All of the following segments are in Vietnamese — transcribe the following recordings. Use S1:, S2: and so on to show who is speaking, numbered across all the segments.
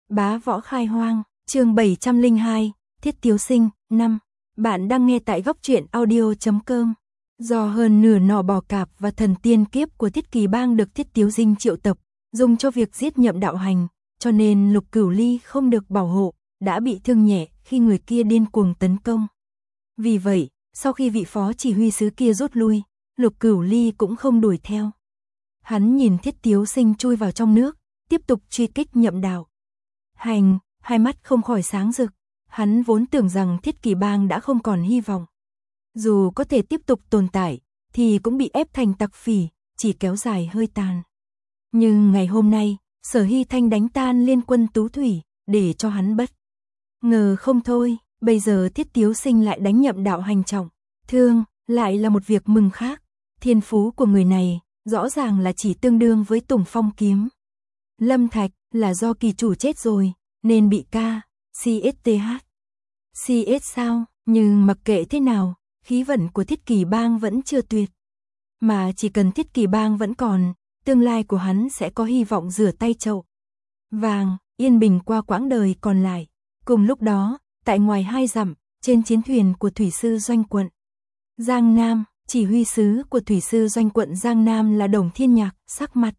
S1: Bá võ khai hoang, chương 702, Thiết Tiếu Sinh, 5. Bạn đang nghe tại góc truyện audio.com. Do hơn nửa nỏ bò cạp và thần tiên kiếp của Thiết Kỳ Bang được Thiết Tiếu Dinh triệu tập, dùng cho việc giết Nhậm Đạo Hành, cho nên Lục Cửu Ly không được bảo hộ, đã bị thương nhẹ khi người kia điên cuồng tấn công. Vì vậy, sau khi vị phó chỉ huy sứ kia rút lui, Lục Cửu Ly cũng không đuổi theo. Hắn nhìn Thiết Tiếu Sinh chui vào trong nước, tiếp tục truy kích Nhậm Đạo Hành, hai mắt không khỏi sáng rực. Hắn vốn tưởng rằng Thiết Kỳ Bang đã không còn hy vọng. Dù có thể tiếp tục tồn tại, thì cũng bị ép thành tặc phỉ, chỉ kéo dài hơi tàn. Nhưng ngày hôm nay, Sở Hy Thanh đánh tan liên quân Tú Thủy, để cho hắn bất ngờ không thôi, bây giờ Thiết Tiếu Sinh lại đánh Nhậm Đạo Hành trọng thương, lại là một việc mừng khác. Thiên phú của người này, rõ ràng là chỉ tương đương với Tùng Phong kiếm. Lâm Thạch là do kỳ chủ chết rồi, nên bị CS sao, nhưng mặc kệ thế nào, khí vận của Thiết Kỳ Bang vẫn chưa tuyệt. Mà chỉ cần Thiết Kỳ Bang vẫn còn, tương lai của hắn sẽ có hy vọng rửa tay chậu vàng, yên bình qua quãng đời còn lại. Cùng lúc đó, tại ngoài 2 dặm, trên chiến thuyền của thủy sư doanh quận Giang Nam, chỉ huy sứ của thủy sư doanh quận Giang Nam là Đồng Thiên Nhạc, sắc mặt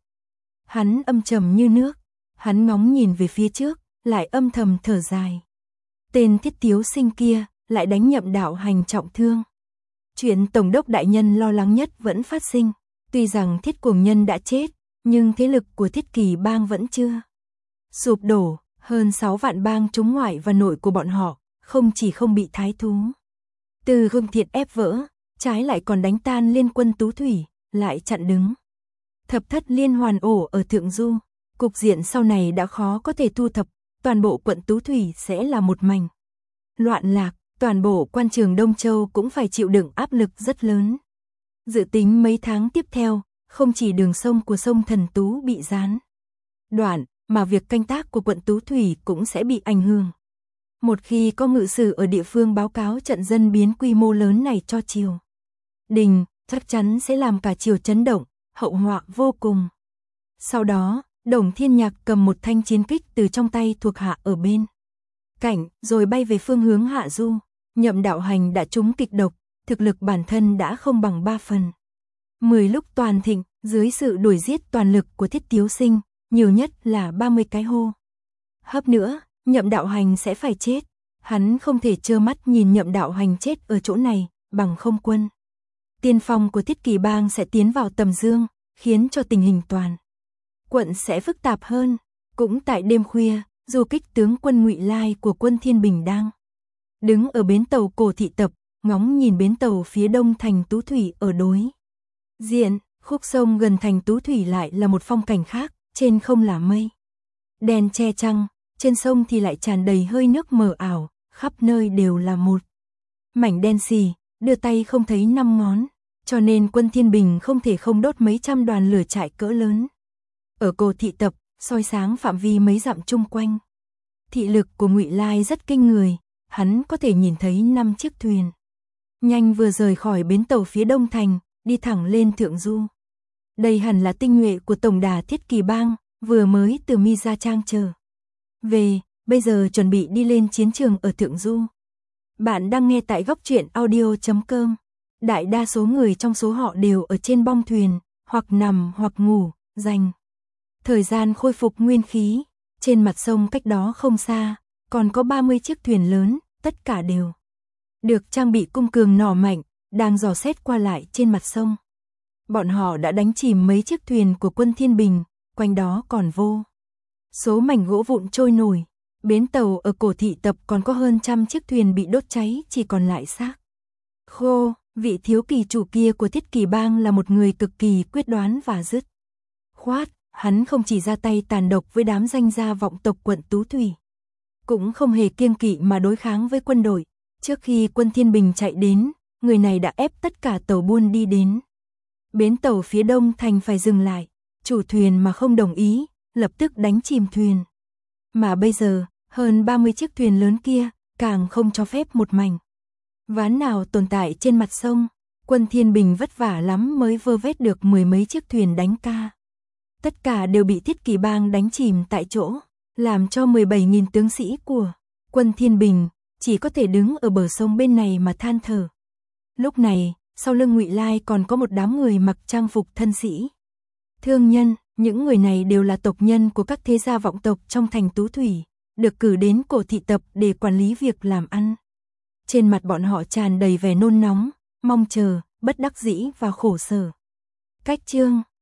S1: hắn âm trầm như nước, hắn ngóng nhìn về phía trước, lại âm thầm thở dài. Tên Thiết Tiếu Sinh kia, lại đánh Nhậm Đạo Hành trọng thương. Chuyện Tổng đốc đại nhân lo lắng nhất vẫn phát sinh. Tuy rằng Thiết Cuồng Nhân đã chết, nhưng thế lực của Thiết Kỳ Bang vẫn chưa sụp đổ. Hơn 6 vạn bang chúng ngoại và nội của bọn họ, không chỉ không bị thái thú Từ Hưng Thiện ép vỡ, trái lại còn đánh tan liên quân Tú Thủy, lại chặn đứng thập thất liên hoàn ổ ở Thượng Du. Cục diện sau này đã khó có thể thu thập, toàn bộ quận Tú Thủy sẽ là một mảnh loạn lạc, toàn bộ quan trường Đông Châu cũng phải chịu đựng áp lực rất lớn. Dự tính mấy tháng tiếp theo, không chỉ đường sông của sông Thần Tú bị gián đoạn, mà việc canh tác của quận Tú Thủy cũng sẽ bị ảnh hưởng. Một khi có ngự sử ở địa phương báo cáo trận dân biến quy mô lớn này cho triều đình, chắc chắn sẽ làm cả triều chấn động, hậu họa vô cùng. Sau đó, Đồng Thiên Nhạc cầm một thanh chiến kích từ trong tay thuộc hạ ở bên cạnh, rồi bay về phương hướng hạ du. Nhậm Đạo Hành đã trúng kịch độc, thực lực bản thân đã không bằng 3 phần 10 lúc toàn thịnh, dưới sự đuổi giết toàn lực của Thiết Tiếu Sinh, nhiều nhất là 30 cái hô hấp nữa, Nhậm Đạo Hành sẽ phải chết. Hắn không thể trơ mắt nhìn Nhậm Đạo Hành chết ở chỗ này, bằng không quân tiên phong của Thiết Kỳ Bang sẽ tiến vào Tầm Dương, khiến cho tình hình toàn quận sẽ phức tạp hơn. Cũng tại đêm khuya, du kích tướng quân Ngụy Lai của quân Thiên Bình đang đứng ở bến tàu Cổ Thị Tập, ngóng nhìn bến tàu phía đông thành Tú Thủy ở đối diện. Khúc sông gần thành Tú Thủy lại là một phong cảnh khác, trên không là mây đen che trăng, trên sông thì lại tràn đầy hơi nước mờ ảo, khắp nơi đều là một mảnh đen xì, đưa tay không thấy 5 ngón, cho nên quân Thiên Bình không thể không đốt mấy trăm đoàn lửa trại cỡ lớn ở Cổ Thị Tập, soi sáng phạm vi mấy dặm chung quanh. Thị lực của Ngụy Lai rất kinh người, hắn có thể nhìn thấy 5 chiếc thuyền nhanh vừa rời khỏi bến tàu phía đông thành, đi thẳng lên Thượng Du. Đây hẳn là tinh nhuệ của tổng đà Thiết Kỳ Bang, vừa mới từ Mi Gia Trang trở về, bây giờ chuẩn bị đi lên chiến trường ở Thượng Du. Bạn đang nghe tại góc truyện audio.com. Đại đa số người trong số họ đều ở trên bong thuyền, hoặc nằm hoặc ngủ, dành thời gian khôi phục nguyên khí. Trên mặt sông cách đó không xa, còn có 30 chiếc thuyền lớn, tất cả đều được trang bị cung cường nỏ mạnh, đang dò xét qua lại trên mặt sông. Bọn họ đã đánh chìm mấy chiếc thuyền của quân Thiên Bình, quanh đó còn vô số mảnh gỗ vụn trôi nổi. Bến tàu ở Cổ Thị Tập còn có hơn 100 chiếc thuyền bị đốt cháy, chỉ còn lại xác khô. Vị thiếu kỳ chủ kia của Thiết Kỳ Bang là một người cực kỳ quyết đoán và dứt khoát. Hắn không chỉ ra tay tàn độc với đám danh gia vọng tộc quận Tú Thủy, cũng không hề kiêng kỵ mà đối kháng với quân đội. Trước khi quân Thiên Bình chạy đến, người này đã ép tất cả tàu buôn đi đến bến tàu phía đông thành phải dừng lại. Chủ thuyền mà không đồng ý, lập tức đánh chìm thuyền. Mà bây giờ, hơn 30 chiếc thuyền lớn kia, càng không cho phép một mảnh ván nào tồn tại trên mặt sông. Quân Thiên Bình vất vả lắm mới vơ vét được 10 mấy chiếc thuyền đánh ca. Tất cả đều bị Thiết Kỳ Bang đánh chìm tại chỗ. làm cho 17.000 tướng sĩ của quân Thiên Bình chỉ có thể đứng ở bờ sông bên này mà than thở. Lúc này, sau lưng Ngụy Lai còn có một đám người mặc trang phục thân sĩ. Thương nhân, những người này đều là tộc nhân của các thế gia vọng tộc trong thành Tú Thủy, được cử đến cổ thị tập để quản lý việc làm ăn. Trên mặt bọn họ tràn đầy vẻ nôn nóng, mong chờ, bất đắc dĩ và khổ sở. Cách chương